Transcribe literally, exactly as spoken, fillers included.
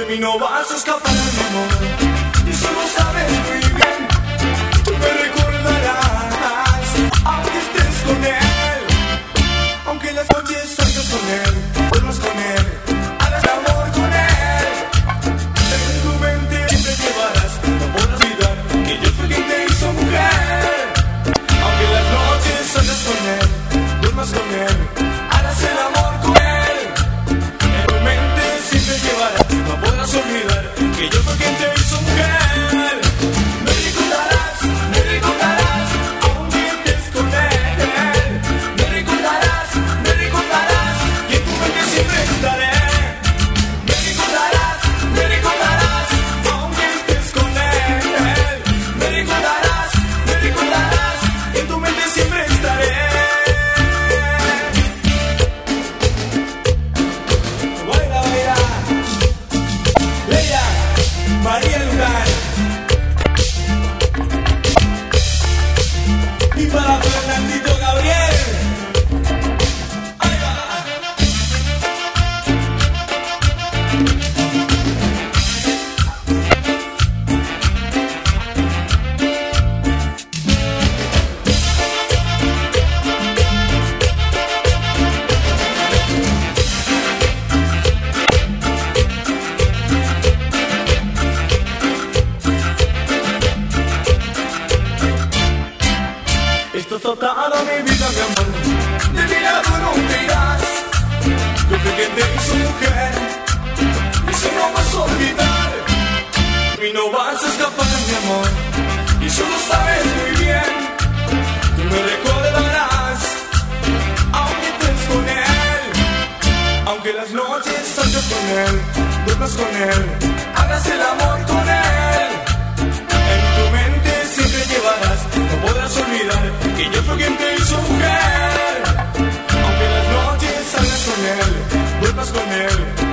mí no vas a escapar, mi amor, y eso lo sabes muy bien. Tú me recordarás, aunque estés con él, aunque las noches salgas con él, duermas con él, hagas amor con él. En tu mente siempre llevarás, no podrás olvidar que yo fui quien te hizo mujer. Aunque las noches salgas con él, duermas con él, harás el amor con él. En tu mente siempre llevarás, no podrás olvidar que yo fui quien te hizo mujer. Me recordarás, me recordarás, aunque estés con él. Me recordarás, me recordarás, y en tu mente siempre estaré. Me recordarás, me recordarás, aunque estés con él. Me recordarás, me recordarás, y en tu mente siempre estaré. Baila, baila, Leia, María Luján. Y para Fernandito Gabriel. Ahí va. Esto es toda mi vida, mi amor. De mi lado no te irás. Yo creo que te hizo mujer. Eso no vas a olvidar. Y no vas a escapar, mi amor. Y eso lo sabes muy bien. Tú me recordarás, aunque estés con él. Aunque las noches salgas con él, duermas con él, hagas el amor con él. En tu mente siempre llevarás, no podrás olvidar que yo fui quien te hizo mujer. Aunque las noches salgas con él, duermas con él,